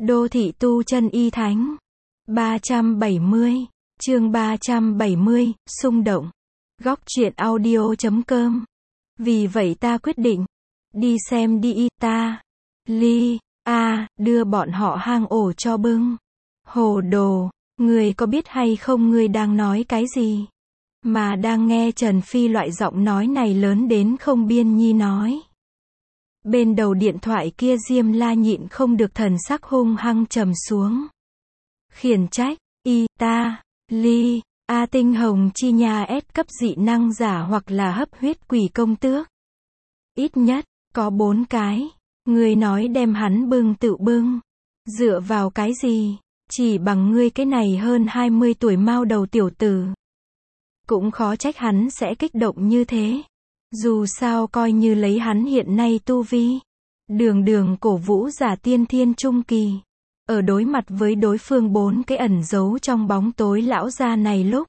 Đô thị tu chân y thánh. 370, chương 370, xung động. Góc truyện audio.com. Vì vậy ta quyết định đi xem đi đưa bọn họ hang ổ cho bưng. Hồ đồ, người có biết hay không ngươi đang nói cái gì? Mà đang nghe Trần Phi loại giọng nói này lớn đến không biên nhi nói. Bên đầu điện thoại kia Diêm La nhịn không được thần sắc hung hăng trầm xuống. Khiển trách, tinh hồng chi nha S cấp dị năng giả hoặc là hấp huyết quỷ công tước. Ít nhất, có 4 cái. Ngươi nói đem hắn bưng tự bưng. Dựa vào cái gì? Chỉ bằng ngươi cái này hơn 20 tuổi mao đầu tiểu tử. Cũng khó trách hắn sẽ kích động như thế. Dù sao coi như lấy hắn hiện nay tu vi. Đường cổ vũ giả tiên thiên trung kỳ. Ở đối mặt với đối phương 4 cái ẩn giấu trong bóng tối lão gia này lúc.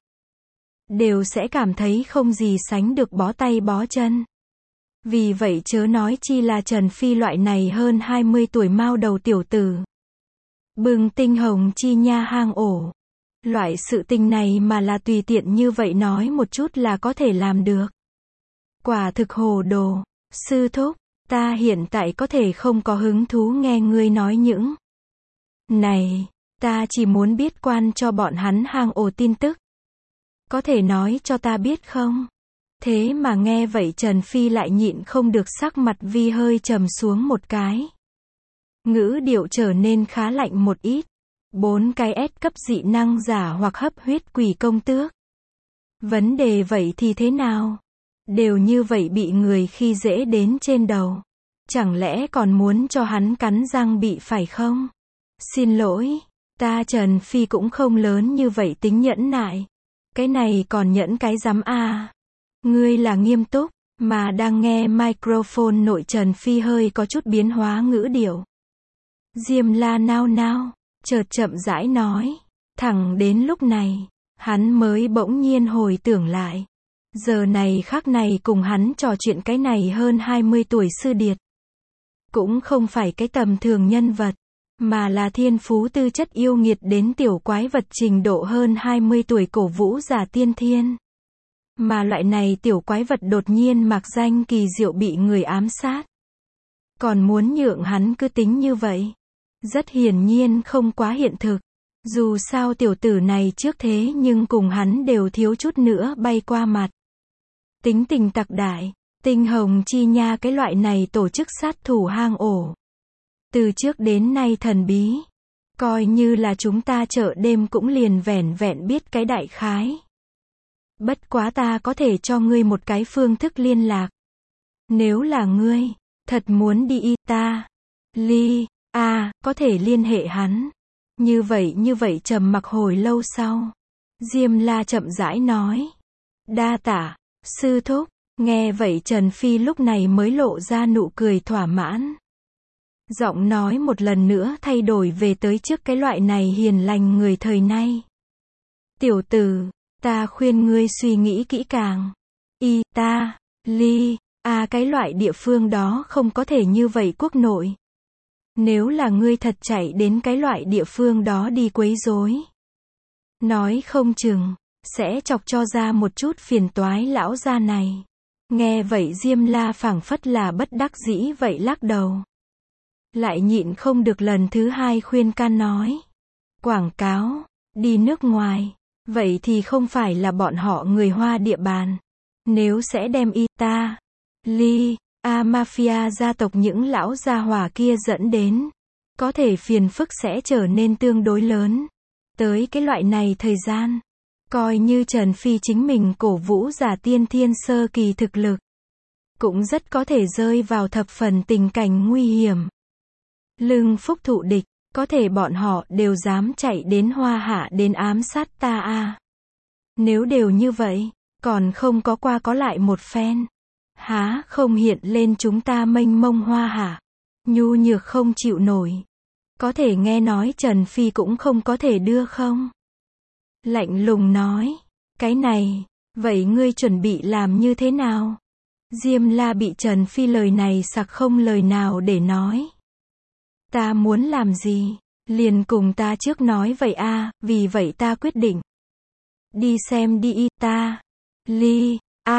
Đều sẽ cảm thấy không gì sánh được bó tay bó chân. Vì vậy chớ nói chi là Trần Phi loại này hơn 20 tuổi mao đầu tiểu tử. Bừng tinh hồng chi nha hang ổ. Loại sự tình này mà là tùy tiện như vậy nói một chút là có thể làm được. Quả thực hồ đồ. Sư thúc, ta hiện tại có thể không có hứng thú nghe ngươi nói những này, ta chỉ muốn biết quan cho bọn hắn hang ổ tin tức. Có thể nói cho ta biết không? Thế mà nghe vậy Trần Phi lại nhịn không được sắc mặt vi hơi trầm xuống một cái. Ngữ điệu trở nên khá lạnh một ít. 4 cái S cấp dị năng giả hoặc hấp huyết quỷ công tước. Vấn đề vậy thì thế nào? Đều như vậy bị người khi dễ đến trên đầu. Chẳng lẽ còn muốn cho hắn cắn răng bị phải không? Xin lỗi, ta Trần Phi cũng không lớn như vậy tính nhẫn nại. Cái này còn nhẫn cái rắm à? Ngươi là nghiêm túc, mà đang nghe microphone nội Trần Phi hơi có chút biến hóa ngữ điệu. Diêm La nao, chợt chậm rãi nói. Thẳng đến lúc này, hắn mới bỗng nhiên hồi tưởng lại. Giờ này khắc này cùng hắn trò chuyện cái này hơn 20 tuổi sư điệt. Cũng không phải cái tầm thường nhân vật, mà là thiên phú tư chất yêu nghiệt đến tiểu quái vật trình độ hơn 20 tuổi cổ vũ giả tiên thiên. Mà loại này tiểu quái vật đột nhiên mặc danh kỳ diệu bị người ám sát. Còn muốn nhượng hắn cứ tính như vậy. Rất hiển nhiên không quá hiện thực. Dù sao tiểu tử này trước thế nhưng cùng hắn đều thiếu chút nữa bay qua mặt. Tính tình tặc đại, tinh hồng chi nha cái loại này tổ chức sát thủ hang ổ. Từ trước đến nay thần bí. Coi như là chúng ta chợ đêm cũng liền vẻn vẹn biết cái đại khái. Bất quá ta có thể cho ngươi một cái phương thức liên lạc. Nếu là ngươi, thật muốn đi có thể liên hệ hắn. Như vậy trầm mặc hồi lâu sau. Diêm La chậm rãi nói. Đa tạ, sư thúc. Nghe vậy Trần Phi lúc này mới lộ ra nụ cười thỏa mãn. Giọng nói một lần nữa thay đổi về tới trước cái loại này hiền lành người thời nay. Tiểu tử, ta khuyên ngươi suy nghĩ kỹ càng. Cái loại địa phương đó không có thể như vậy quốc nội. Nếu là ngươi thật chạy đến cái loại địa phương đó đi quấy rối, nói không chừng sẽ chọc cho ra một chút phiền toái lão gia này. Nghe vậy Diêm La phảng phất là bất đắc dĩ vậy lắc đầu. Lại nhịn không được lần thứ 2 khuyên can nói. Quảng cáo, đi nước ngoài, vậy thì không phải là bọn họ người Hoa địa bàn. Nếu sẽ đem mafia gia tộc những lão gia hỏa kia dẫn đến, có thể phiền phức sẽ trở nên tương đối lớn. Tới cái loại này thời gian, coi như Trần Phi chính mình cổ vũ giả tiên thiên sơ kỳ thực lực, cũng rất có thể rơi vào thập phần tình cảnh nguy hiểm. Lưng phúc thụ địch, có thể bọn họ đều dám chạy đến Hoa Hạ đến ám sát ta à. Nếu đều như vậy, còn không có qua có lại một phen. Há không hiện lên chúng ta mênh mông Hoa Hạ. Nhu nhược không chịu nổi. Có thể nghe nói Trần Phi cũng không có thể đưa không? Lạnh lùng nói. Cái này, vậy ngươi chuẩn bị làm như thế nào? Diêm La bị Trần Phi lời này sặc không lời nào để nói. Ta muốn làm gì? Liền cùng ta trước nói vậy a, vì vậy ta quyết định. Đi xem đi ta. Ly,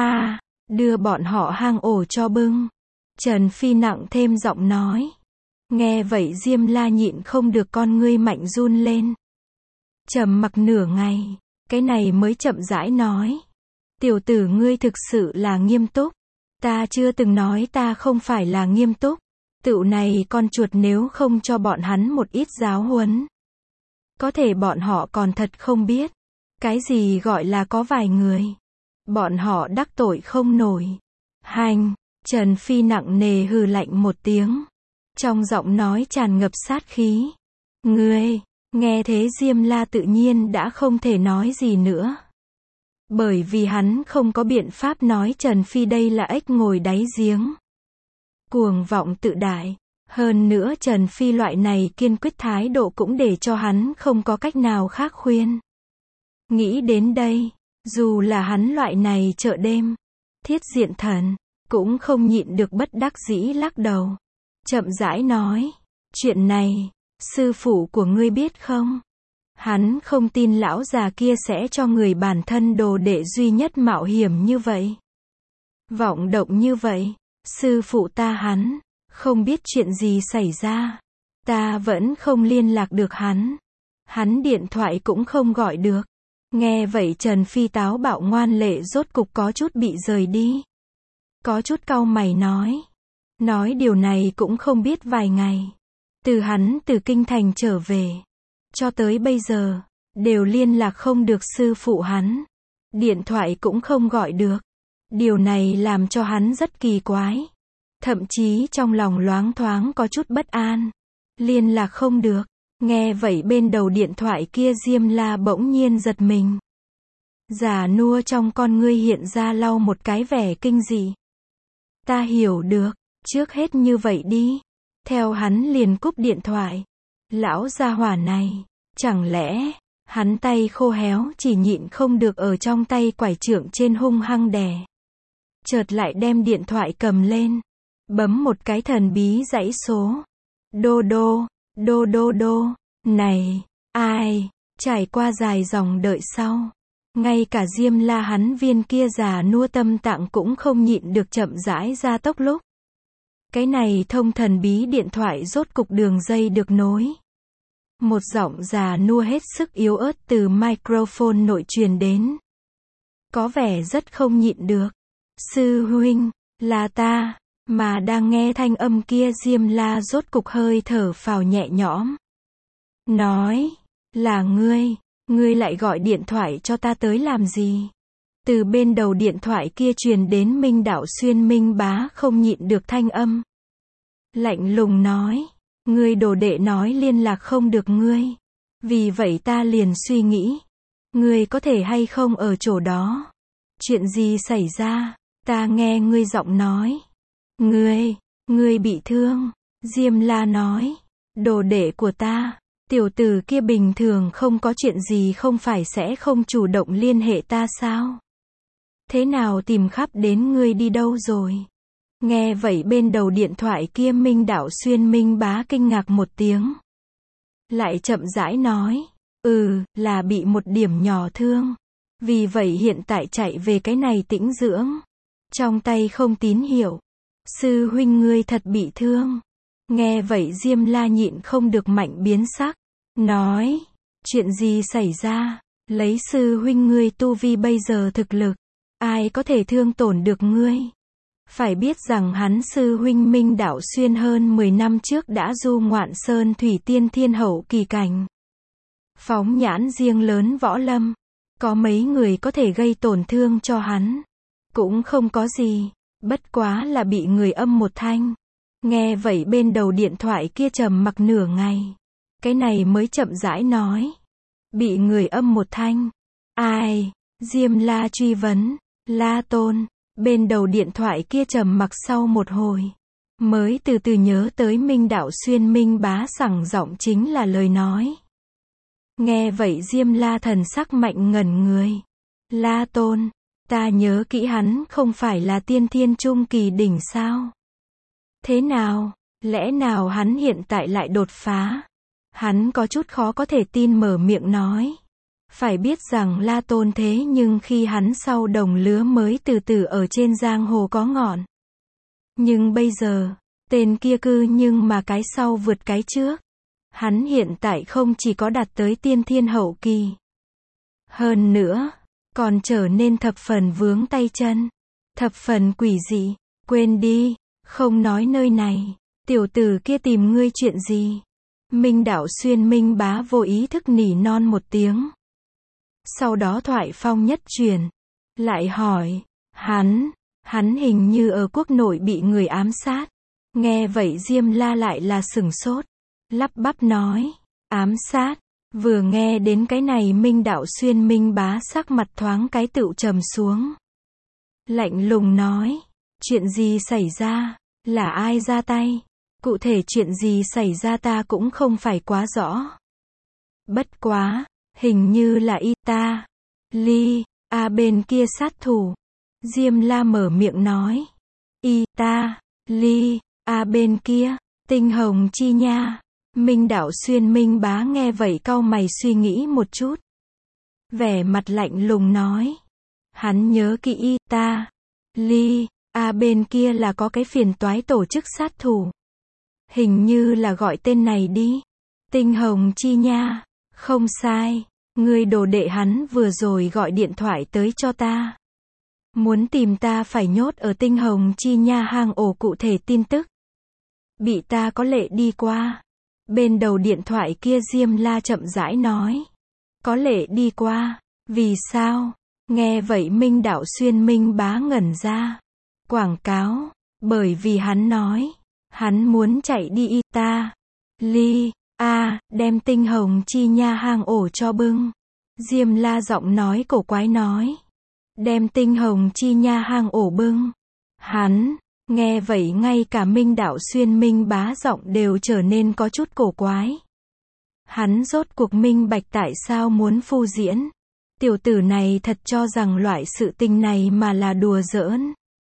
đưa bọn họ hang ổ cho bưng. Trần Phi nặng thêm giọng nói. Nghe vậy Diêm La nhịn không được con ngươi mạnh run lên. Trầm mặc nửa ngày, cái này mới chậm rãi nói. Tiểu tử ngươi thực sự là nghiêm túc. Ta chưa từng nói ta không phải là nghiêm túc. Tựu này con chuột nếu không cho bọn hắn một ít giáo huấn. Có thể bọn họ còn thật không biết. Cái gì gọi là có vài người. Bọn họ đắc tội không nổi. Hành, Trần Phi nặng nề hừ lạnh một tiếng. Trong giọng nói tràn ngập sát khí. Ngươi, nghe thế Diêm La tự nhiên đã không thể nói gì nữa. Bởi vì hắn không có biện pháp nói Trần Phi đây là ếch ngồi đáy giếng. Cuồng vọng tự đại. Hơn nữa Trần Phi loại này kiên quyết thái độ cũng để cho hắn không có cách nào khác khuyên. Nghĩ đến đây, dù là hắn loại này chợ đêm, thiết diện thần, cũng không nhịn được bất đắc dĩ lắc đầu. Chậm rãi nói, chuyện này, sư phụ của ngươi biết không? Hắn không tin lão già kia sẽ cho người bản thân đồ đệ duy nhất mạo hiểm như vậy. Vọng động như vậy, sư phụ ta hắn, không biết chuyện gì xảy ra. Ta vẫn không liên lạc được hắn. Hắn điện thoại cũng không gọi được. Nghe vậy Trần Phi táo bạo ngoan lệ rốt cục có chút bị rời đi. Có chút cau mày nói. Nói điều này cũng không biết vài ngày. Từ hắn từ kinh thành trở về. Cho tới bây giờ, đều liên lạc không được sư phụ hắn. Điện thoại cũng không gọi được. Điều này làm cho hắn rất kỳ quái. Thậm chí trong lòng loáng thoáng có chút bất an. Liên lạc không được. Nghe vậy bên đầu điện thoại kia Diêm La bỗng nhiên giật mình. Già nua trong con ngươi hiện ra lau một cái vẻ kinh dị. Ta hiểu được, trước hết như vậy đi. Theo hắn liền cúp điện thoại. Lão gia hỏa này, chẳng lẽ, hắn tay khô héo chỉ nhịn không được ở trong tay quải trượng trên hung hăng đè. Chợt lại đem điện thoại cầm lên. Bấm một cái thần bí dãy số. Đô đô, đô đô đô. Này, ai, trải qua dài dòng đợi sau. Ngay cả Diêm La hắn viên kia già nua tâm tạng cũng không nhịn được chậm rãi ra tốc lúc. Cái này thông thần bí điện thoại rốt cục đường dây được nối. Một giọng già nua hết sức yếu ớt từ microphone nội truyền đến. Có vẻ rất không nhịn được. Sư huynh, là ta. Mà đang nghe thanh âm kia Diêm La rốt cục hơi thở phào nhẹ nhõm. Nói, là ngươi lại gọi điện thoại cho ta tới làm gì? Từ bên đầu điện thoại kia truyền đến Minh Đạo Xuyên Minh Bá không nhịn được thanh âm. Lạnh lùng nói, ngươi đồ đệ nói liên lạc không được ngươi. Vì vậy ta liền suy nghĩ, ngươi có thể hay không ở chỗ đó? Chuyện gì xảy ra? Ta nghe ngươi giọng nói. Ngươi bị thương. Diêm La nói, đồ đệ của ta, tiểu tử kia bình thường không có chuyện gì không phải sẽ không chủ động liên hệ ta sao? Thế nào tìm khắp đến ngươi đi đâu rồi? Nghe vậy bên đầu điện thoại kia Minh Đạo Xuyên Minh Bá kinh ngạc một tiếng. Lại chậm rãi nói, là bị một điểm nhỏ thương. Vì vậy hiện tại chạy về cái này tĩnh dưỡng. Trong tay không tín hiệu. Sư huynh ngươi thật bị thương. Nghe vậy Diêm La nhịn không được mạnh biến sắc. Nói, chuyện gì xảy ra? Lấy sư huynh ngươi tu vi bây giờ thực lực. Ai có thể thương tổn được ngươi? Phải biết rằng hắn sư huynh Minh Đạo Xuyên hơn 10 năm trước đã du ngoạn sơn thủy tiên thiên hậu kỳ cảnh. Phóng nhãn riêng lớn võ lâm. Có mấy người có thể gây tổn thương cho hắn. Cũng không có gì. Bất quá là bị người âm một thanh. Nghe vậy bên đầu điện thoại kia trầm mặc nửa ngày. Cái này mới chậm rãi nói. Bị người âm một thanh. Ai? Diêm La truy vấn. La Tôn. Bên đầu điện thoại kia trầm mặc sau một hồi. Mới từ từ nhớ tới Minh Đạo Xuyên Minh Bá sẳng giọng chính là lời nói. Nghe vậy Diêm La thần sắc mạnh ngẩn người. La Tôn. Ta nhớ kỹ hắn không phải là tiên thiên trung kỳ đỉnh sao? Thế nào? Lẽ nào hắn hiện tại lại đột phá? Hắn có chút khó có thể tin mở miệng nói. Phải biết rằng La Tôn thế nhưng khi hắn sau đồng lứa mới từ từ ở trên giang hồ có ngọn. Nhưng bây giờ, tên kia cư nhưng mà cái sau vượt cái trước. Hắn hiện tại không chỉ có đạt tới tiên thiên hậu kỳ. Hơn nữa, còn trở nên thập phần vướng tay chân. Thập phần quỷ dị. Quên đi, không nói nơi này. Tiểu tử kia tìm ngươi chuyện gì? Minh Đạo Xuyên Minh Bá vô ý thức nỉ non một tiếng. Sau đó thoại phong nhất chuyển. Lại hỏi, hắn hình như ở quốc nội bị người ám sát. Nghe vậy Diêm La lại là sửng sốt. Lắp bắp nói, ám sát. Vừa nghe đến cái này Minh Đạo Xuyên Minh Bá sắc mặt thoáng cái tựu trầm xuống. Lạnh lùng nói, chuyện gì xảy ra, là ai ra tay? Cụ thể chuyện gì xảy ra ta cũng không phải quá rõ. Bất quá, hình như là Ly, bên kia sát thủ. Diêm La mở miệng nói. Ly, bên kia, Tinh Hồng Chi nha. Minh Đạo Xuyên Minh Bá nghe vậy cau mày suy nghĩ một chút. Vẻ mặt lạnh lùng nói. Hắn nhớ kỹ Ly, bên kia là có cái phiền toái tổ chức sát thủ. Hình như là gọi tên này đi. Tinh Hồng Chi nha. Không sai. Người đồ đệ hắn vừa rồi gọi điện thoại tới cho ta. Muốn tìm ta phải nhốt ở Tinh Hồng Chi nha hang ổ, cụ thể tin tức bị ta có lệ đi qua. Bên đầu điện thoại kia Diêm La chậm rãi nói. Có lệ đi qua. Vì sao? Nghe vậy Minh Đạo Xuyên Minh Bá ngẩn ra. Quảng cáo. Bởi vì hắn nói. Hắn muốn chạy đi Ly, đem Tinh Hồng Chi nha hang ổ cho bưng. Diêm La giọng nói cổ quái nói. Đem Tinh Hồng Chi nha hang ổ bưng. Hắn, nghe vậy ngay cả Minh Đạo Xuyên Minh Bá giọng đều trở nên có chút cổ quái. Hắn rốt cuộc minh bạch tại sao muốn phô diễn. Tiểu tử này thật cho rằng loại sự tình này mà là đùa giỡn.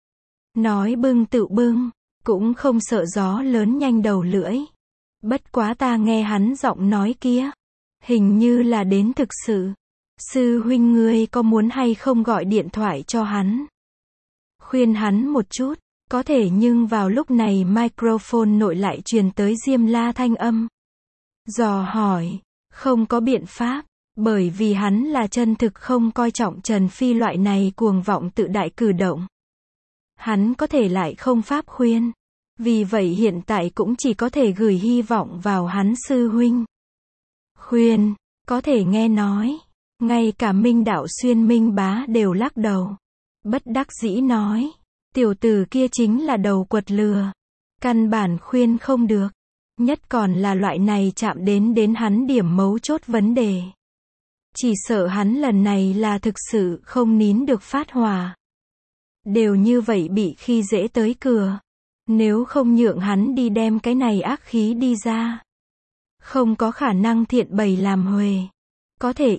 Nói bưng tự bưng, cũng không sợ gió lớn nhanh đầu lưỡi. Bất quá ta nghe hắn giọng nói kia, hình như là đến thực sự. Sư huynh ngươi có muốn hay không gọi điện thoại cho hắn? Khuyên hắn một chút, có thể, nhưng vào lúc này microphone nội lại truyền tới Diêm La thanh âm. Dò hỏi, không có biện pháp, bởi vì hắn là chân thực không coi trọng Trần Phi loại này cuồng vọng tự đại cử động. Hắn có thể lại không pháp khuyên. Vì vậy hiện tại cũng chỉ có thể gửi hy vọng vào hắn sư huynh. Khuyên, có thể nghe nói. Ngay cả Minh Đạo Xuyên Minh Bá đều lắc đầu. Bất đắc dĩ nói. Tiểu tử kia chính là đầu quật lừa. Căn bản khuyên không được. Nhất còn là loại này chạm đến hắn điểm mấu chốt vấn đề. Chỉ sợ hắn lần này là thực sự không nín được phát hỏa. Đều như vậy bị khi dễ tới cửa. Nếu không nhượng hắn đi đem cái này ác khí đi ra. Không có khả năng thiện bày làm huề. Có thể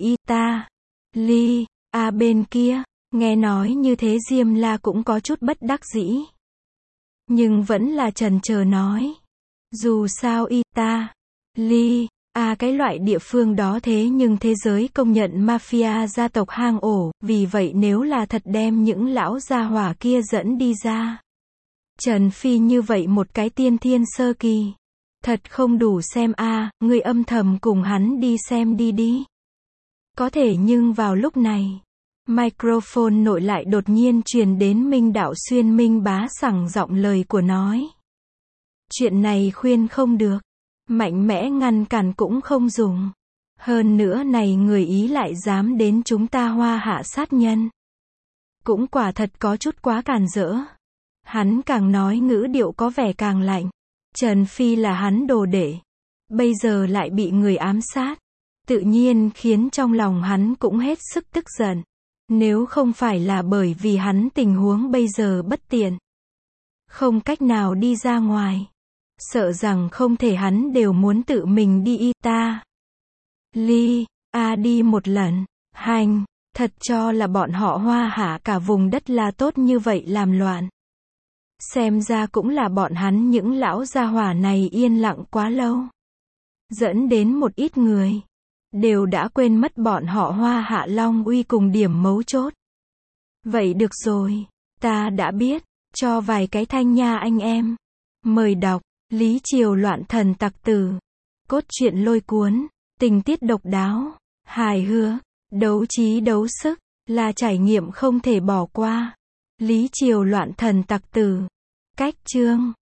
Ly, bên kia. Nghe nói như thế Diêm La cũng có chút bất đắc dĩ. Nhưng vẫn là chần chờ nói. Dù sao Ly, cái loại địa phương đó thế nhưng thế giới công nhận mafia gia tộc hang ổ. Vì vậy nếu là thật đem những lão gia hỏa kia dẫn đi ra. Trần Phi như vậy một cái tiên thiên sơ kỳ. Thật không đủ xem người âm thầm cùng hắn đi xem đi. Có thể, nhưng vào lúc này, microphone nội lại đột nhiên truyền đến Minh Đạo Xuyên Minh Bá sẳng giọng lời của nói. Chuyện này khuyên không được. Mạnh mẽ ngăn cản cũng không dùng. Hơn nữa này người Ý lại dám đến chúng ta Hoa Hạ sát nhân. Cũng quả thật có chút quá càn rỡ. Hắn càng nói ngữ điệu có vẻ càng lạnh. Trần Phi là hắn đồ đệ. Bây giờ lại bị người ám sát. Tự nhiên khiến trong lòng hắn cũng hết sức tức giận. Nếu không phải là bởi vì hắn tình huống bây giờ bất tiện. Không cách nào đi ra ngoài. Sợ rằng không thể hắn đều muốn tự mình đi Ly, đi một lần. Hành, thật cho là bọn họ Hoa Hạ cả vùng đất là tốt như vậy làm loạn. Xem ra cũng là bọn hắn những lão gia hỏa này yên lặng quá lâu. dẫn đến một ít người đều đã quên mất bọn họ Hoa Hạ Long Uy cùng điểm mấu chốt. Vậy được rồi, ta đã biết, cho vài cái thanh nha anh em. Mời đọc, Lý Triều loạn thần tặc tử. Cốt truyện lôi cuốn, tình tiết độc đáo, hài hước, đấu trí đấu sức, là trải nghiệm không thể bỏ qua. Lý Triều loạn thần tặc tử. Cách chương